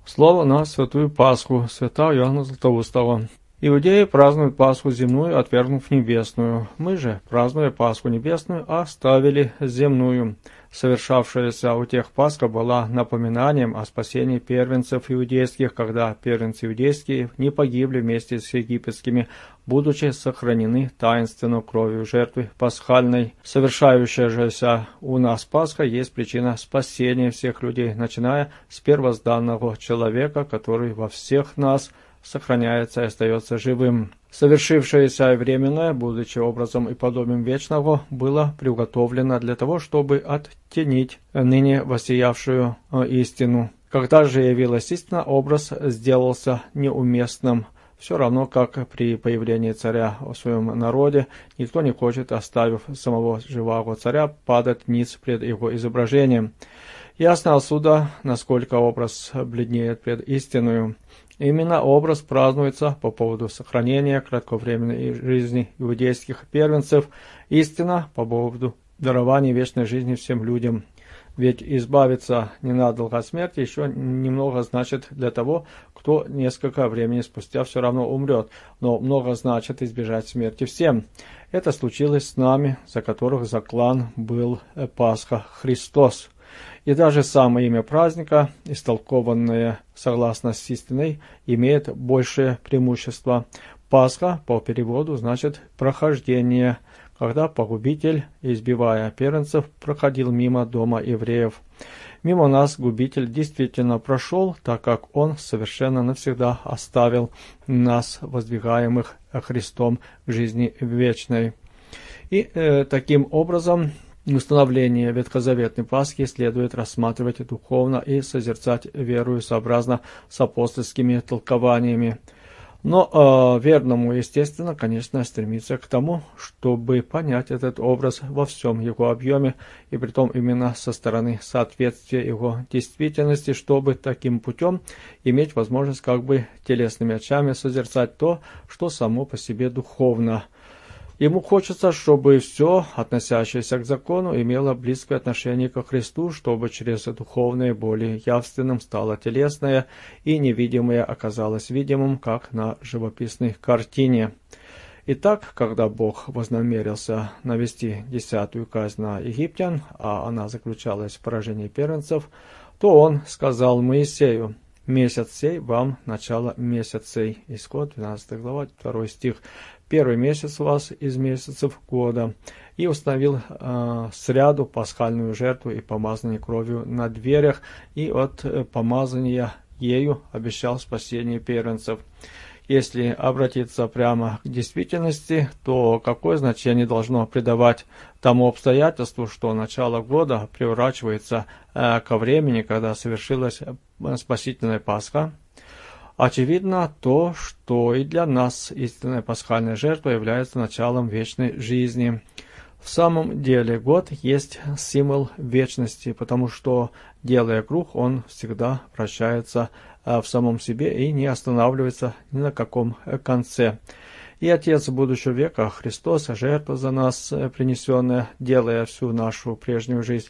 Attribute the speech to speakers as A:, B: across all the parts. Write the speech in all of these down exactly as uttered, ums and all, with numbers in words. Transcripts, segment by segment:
A: Слово на Святую Пасху, святого Иоанна Златоустого. Иудеи празднуют Пасху земную, отвергнув небесную. Мы же, празднуя Пасху небесную, оставили земную. Совершавшаяся у тех Пасха была напоминанием о спасении первенцев иудейских, когда первенцы иудейские не погибли вместе с египетскими, будучи сохранены таинственной кровью жертвы пасхальной. Совершающаяся у нас Пасха есть причина спасения всех людей, начиная с первозданного человека, который во всех нас сохраняется и остается живым. Совершившееся временное, будучи образом и подобием вечного, было приготовлено для того, чтобы оттенить ныне воссиявшую истину. Когда же явилась истина, образ сделался неуместным. Все равно, как при появлении царя в своем народе, никто не хочет, оставив самого живого царя, падать ниц пред его изображением. Ясно отсюда, насколько образ бледнеет пред истиною. Именно образ празднуется по поводу сохранения кратковременной жизни иудейских первенцев, истина по поводу дарования вечной жизни всем людям. Ведь избавиться ненадолго от смерти еще немного значит для того, кто несколько времени спустя все равно умрет, но много значит избежать смерти всем. Это случилось с нами, за которых заклан был Пасха Христос. И даже самое имя праздника, истолкованное согласно с истиной, имеет большее преимущество. Пасха по переводу значит «прохождение», когда погубитель, избивая первенцев, проходил мимо дома евреев. Мимо нас губитель действительно прошел, так как он совершенно навсегда оставил нас, воздвигаемых Христом, к жизни вечной. И э, таким образом установление ветхозаветной Пасхи следует рассматривать духовно и созерцать верою сообразно с апостольскими толкованиями. Но э, верному, естественно, конечно, стремиться к тому, чтобы понять этот образ во всем его объеме, и притом именно со стороны соответствия его действительности, чтобы таким путем иметь возможность как бы телесными очами созерцать то, что само по себе духовно. Ему хочется, чтобы все, относящееся к закону, имело близкое отношение ко Христу, чтобы через духовное более явственным стало телесное, и невидимое оказалось видимым, как на живописной картине. Итак, когда Бог вознамерился навести десятую казнь на египтян, а она заключалась в поражении первенцев, то Он сказал Моисею: «Месяц сей вам начало месяцей». Исход, двенадцатая глава, второй стих. «Первый месяц у вас из месяцев года». И установил э, сряду пасхальную жертву и помазание кровью на дверях, и от э, помазания ею обещал спасение первенцев. Если обратиться прямо к действительности, то какое значение должно придавать тому обстоятельству, что начало года приурачивается э, ко времени, когда совершилась спасительная Пасха? Очевидно то, что и для нас истинная пасхальная жертва является началом вечной жизни. В самом деле год есть символ вечности, потому что, делая круг, он всегда вращается в самом себе и не останавливается ни на каком конце. И Отец будущего века, Христос, жертва за нас принесенная, делая всю нашу прежнюю жизнь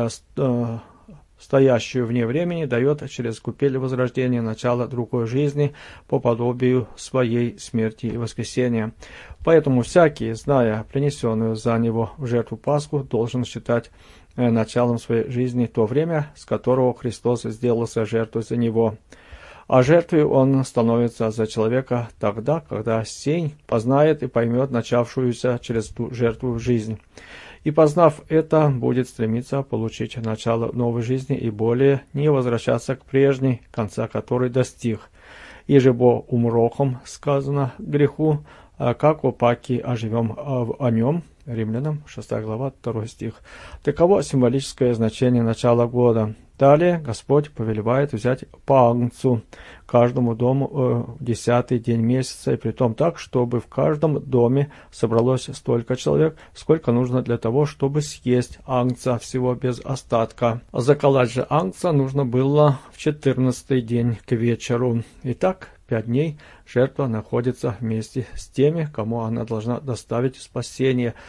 A: стоящую вне времени, дает через купель возрождения начало другой жизни по подобию своей смерти и воскресения. Поэтому всякий, зная принесенную за него в жертву Пасху, должен считать началом своей жизни то время, с которого Христос сделался жертвой за него. А жертвой он становится за человека тогда, когда сей познает и поймет начавшуюся через ту жертву жизнь. И, познав это, будет стремиться получить начало новой жизни и более не возвращаться к прежней, конца которой достиг. Ежебо умрохом сказано греху, как опаки оживем о нем. Римлянам, шестая глава, второй стих. Таково символическое значение начала года. Далее Господь повелевает взять по агнцу каждому дому в э, десятый день месяца, и притом так, чтобы в каждом доме собралось столько человек, сколько нужно для того, чтобы съесть агнца всего без остатка. Заколоть же агнца нужно было в четырнадцатый день к вечеру. Итак, пять дней жертва находится вместе с теми, кому она должна доставить спасение.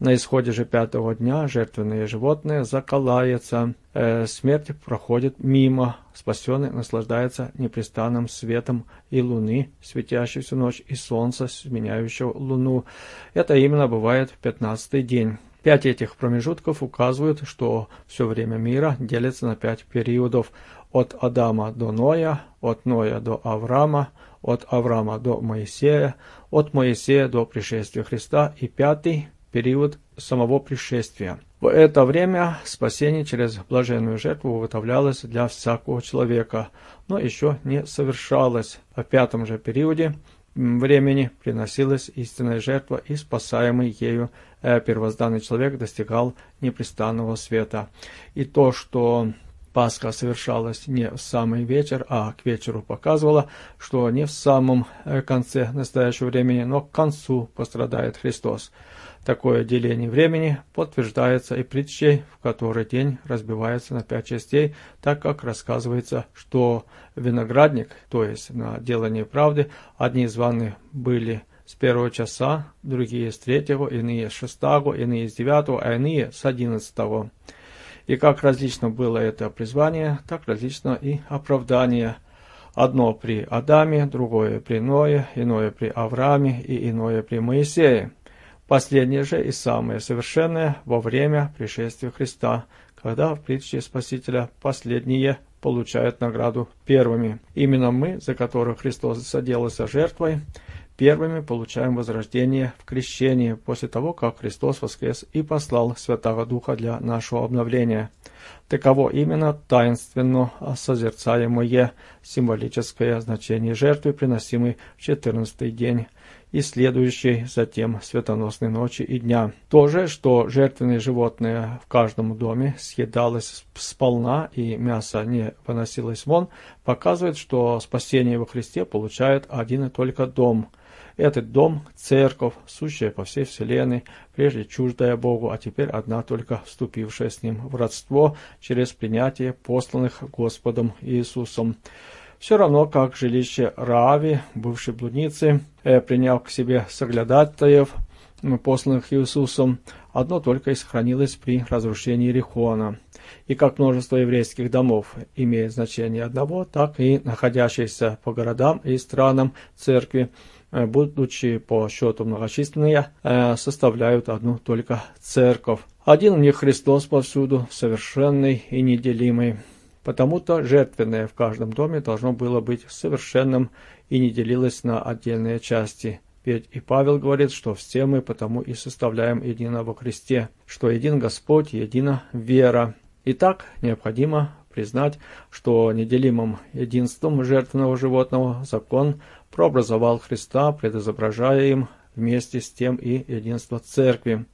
A: На исходе же пятого дня жертвенное животное заколается, э, смерть проходит мимо, спасенный наслаждается непрестанным светом и луны, светящей всю ночь, и солнца, сменяющего луну. Это именно бывает в пятнадцатый день. Пять этих промежутков указывают, что все время мира делится на пять периодов: от Адама до Ноя, от Ноя до Авраама, от Авраама до Моисея, от Моисея до пришествия Христа, и пятый период самого пришествия. В это время спасение через блаженную жертву уготовлялось для всякого человека, но еще не совершалось. В пятом же периоде времени приносилась истинная жертва, и спасаемый ею первозданный человек достигал непрестанного света. И то, что Пасха совершалась не в самый вечер, а к вечеру, показывало, что не в самом конце настоящего времени, но к концу пострадает Христос. Такое деление времени подтверждается и притчей, в которой день разбивается на пять частей, так как рассказывается, что виноградник, то есть на делание правды, одни званы были с первого часа, другие с третьего, иные с шестого, иные с девятого, а иные с одиннадцатого. И как различно было это призвание, так различно и оправдание. Одно при Адаме, другое при Ное, иное при Аврааме и иное при Моисее. Последнее же и самое совершенное во время пришествия Христа, когда в притче Спасителя последние получают награду первыми. Именно мы, за которых Христос соделался жертвой, первыми получаем возрождение в крещении, после того, как Христос воскрес и послал Святого Духа для нашего обновления. Таково именно таинственно созерцаемое символическое значение жертвы, приносимой в четырнадцатый день и следующей затем светоносной ночи и дня. То же, что жертвенное животное в каждом доме съедалось сполна и мясо не выносилось вон, показывает, что спасение во Христе получает один и только дом. Этот дом – церковь, сущая по всей вселенной, прежде чуждая Богу, а теперь одна только вступившая с Ним в родство через принятие посланных Господом Иисусом. Все равно, как жилище Раави, бывшей блудницы, э, приняв к себе соглядатаев, посланных Иисусом, одно только и сохранилось при разрушении Иерихона. И как множество еврейских домов имеет значение одного, так и находящиеся по городам и странам церкви, будучи по счету многочисленные, составляют одну только церковь. Один в них Христос повсюду, совершенный и неделимый. Потому-то жертвенное в каждом доме должно было быть совершенным и не делилось на отдельные части. Ведь и Павел говорит, что все мы потому и составляем едино во Христе, что един Господь, едина вера. Итак, необходимо признать, что неделимым единством жертвенного животного закон прообразовал Христа, предизображая им вместе с тем и единство Церкви.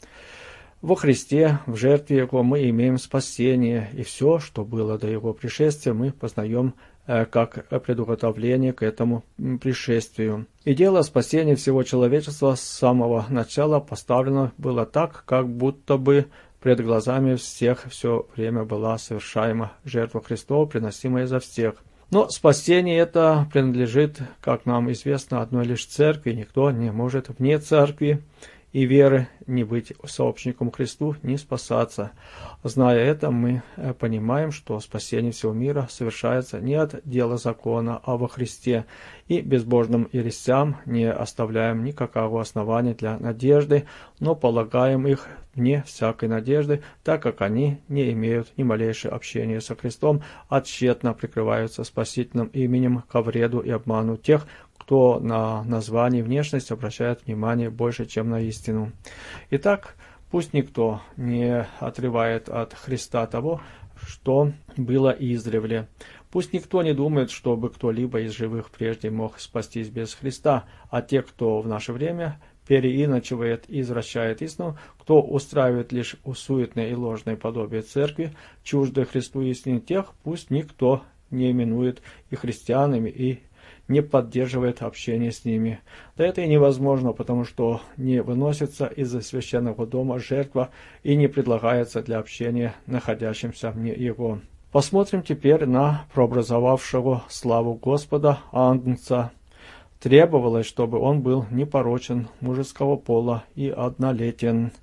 A: Во Христе, в жертве Его, мы имеем спасение, и все, что было до Его пришествия, мы познаем э, как предуготовление к этому пришествию. И дело спасения всего человечества с самого начала поставлено было так, как будто бы пред глазами всех все время была совершаема жертва Христова, приносимая за всех. Но спасение это принадлежит, как нам известно, одной лишь церкви, никто не может вне церкви и веры не быть сообщником Христу, не спасаться. Зная это, мы понимаем, что спасение всего мира совершается не от дела закона, а во Христе, и безбожным ересям не оставляем никакого основания для надежды, но полагаем их вне всякой надежды, так как они не имеют ни малейшего общения со Христом, а тщетно прикрываются спасительным именем ко вреду и обману тех, кто на название внешность обращает внимание больше, чем на истину. Итак, пусть никто не отрывает от Христа того, что было издревле. Пусть никто не думает, чтобы кто-либо из живых прежде мог спастись без Христа, а те, кто в наше время переиначивает и извращает истину, кто устраивает лишь суетное и ложное подобие церкви, чуждой Христу истины, тех пусть никто не именует и христианами, и не поддерживает общение с ними. Да это и невозможно, потому что не выносится из священного дома жертва и не предлагается для общения находящимся вне его. Посмотрим теперь на прообразовавшего славу Господа Агнца. Требовалось, чтобы он был непорочен, мужеского пола и однолетен.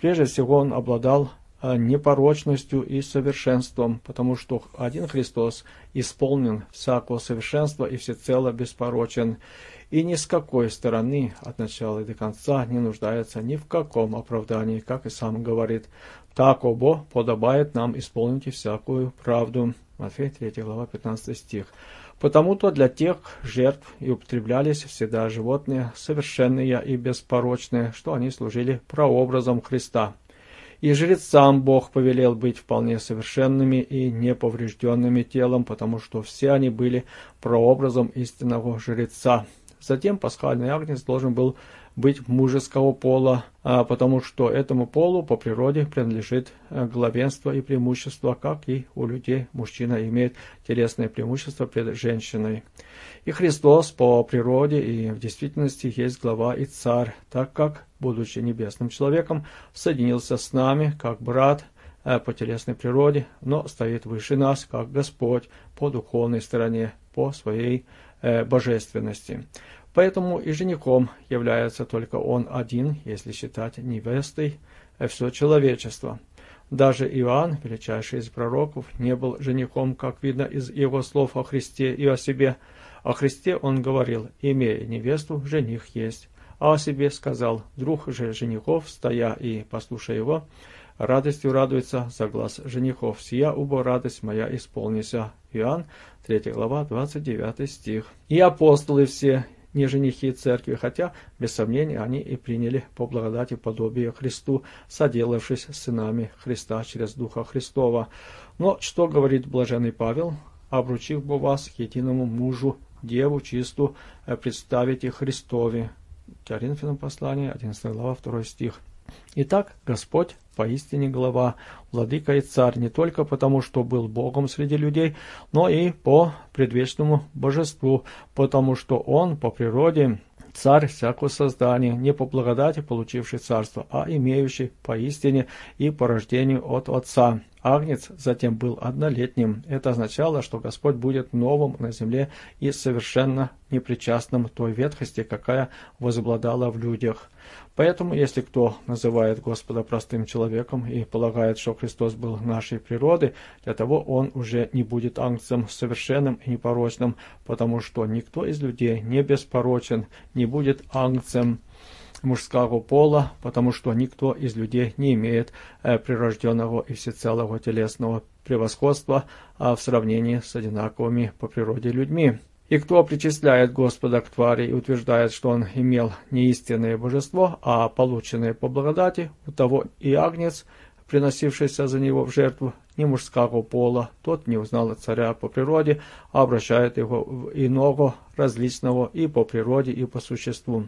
A: Прежде всего он обладал непорочностью и совершенством, потому что один Христос исполнен всякого совершенства и всецело беспорочен, и ни с какой стороны от начала и до конца не нуждается ни в каком оправдании, как и сам говорит: «Так, обо, подобает нам исполнить и всякую правду». Матфея третья глава, пятнадцатый стих. Потому-то для тех жертв и употреблялись всегда животные совершенные и беспорочные, что они служили прообразом Христа. И жрецам Бог повелел быть вполне совершенными и неповрежденными телом, потому что все они были прообразом истинного жреца. Затем пасхальный агнец должен был быть мужеского пола, потому что этому полу по природе принадлежит главенство и преимущество, как и у людей мужчина имеет телесное преимущество перед женщиной. И Христос по природе и в действительности есть глава и царь, так как, будучи небесным человеком, соединился с нами как брат по телесной природе, но стоит выше нас как Господь по духовной стороне, по своей божественности. Поэтому и женихом является только он один, если считать невестой все человечество. Даже Иоанн, величайший из пророков, не был женихом, как видно из его слов о Христе и о себе. О Христе он говорил: «Имея невесту, жених есть». А о себе сказал: «Друг же женихов, стоя и послушая его, радостью радуется за глаз женихов. Сия убо радость моя исполнися». Иоанн, третья глава, двадцать девятый стих. И апостолы все не женихи церкви, хотя, без сомнения, они и приняли по благодати подобие Христу, соделавшись сынами Христа через Духа Христова. Но что говорит блаженный Павел? «Обручив бы вас к единому мужу, деву чисту, представите Христове». Коринфянам послание, одиннадцатая глава, второй стих. Итак, Господь поистине глава, владыка и царь, не только потому, что был Богом среди людей, но и по предвечному божеству, потому что Он по природе царь всякого создания, не по благодати получивший царство, а имеющий поистине и по рождению от Отца. Агнец затем был однолетним. Это означало, что Господь будет новым на земле и совершенно непричастным той ветхости, какая возобладала в людях. Поэтому, если кто называет Господа простым человеком и полагает, что Христос был нашей природы, для того он уже не будет агнцем совершенным и непорочным, потому что никто из людей не беспорочен, не будет агнцем мужского пола, потому что никто из людей не имеет э, прирожденного и всецелого телесного превосходства а в сравнении с одинаковыми по природе людьми. И кто причисляет Господа к твари и утверждает, что он имел не истинное божество, а полученное по благодати, у того и агнец, приносившийся за него в жертву, не мужского пола, тот не узнал царя по природе, а обращает его в иного, различного и по природе, и по существу.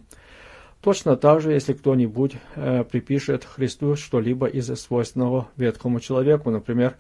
A: Точно так же, если кто-нибудь э, припишет Христу что-либо из свойственного ветхому человеку, например,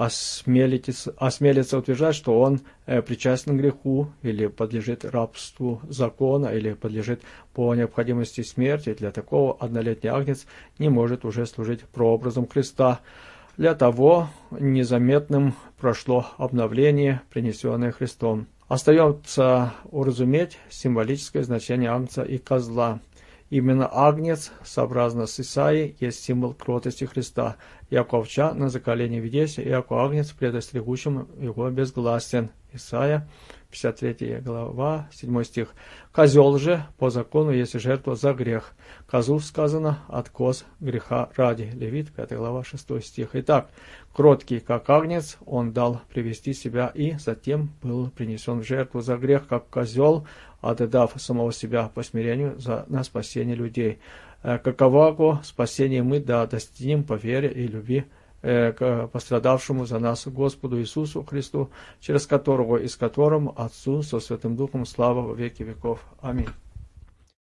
A: осмелится, осмелится утверждать, что он э, причастен к греху, или подлежит рабству закона, или подлежит по необходимости смерти, для такого однолетний агнец не может уже служить прообразом Христа. Для того незаметным прошло обновление, принесенное Христом. Остается уразуметь символическое значение агнца и козла. Именно агнец, сообразно с Исаией, есть символ кротости Христа, яко овча на заколении ведеся, яко агнец предостерегущим его безгласен. Исайя, пятьдесят третья глава, седьмой стих. Козел же по закону есть жертва за грех. Козу сказано от коз греха ради. Левит, пятая глава, шестой стих. Итак, кроткий как агнец, он дал привести себя и затем был принесен в жертву за грех, как козел, отдав самого себя по смирению за, на спасение людей. Каково спасение мы да достигнем по вере и любви к пострадавшему за нас Господу Иисусу Христу, через которого и с которым Отцу со Святым Духом слава во веки веков. Аминь.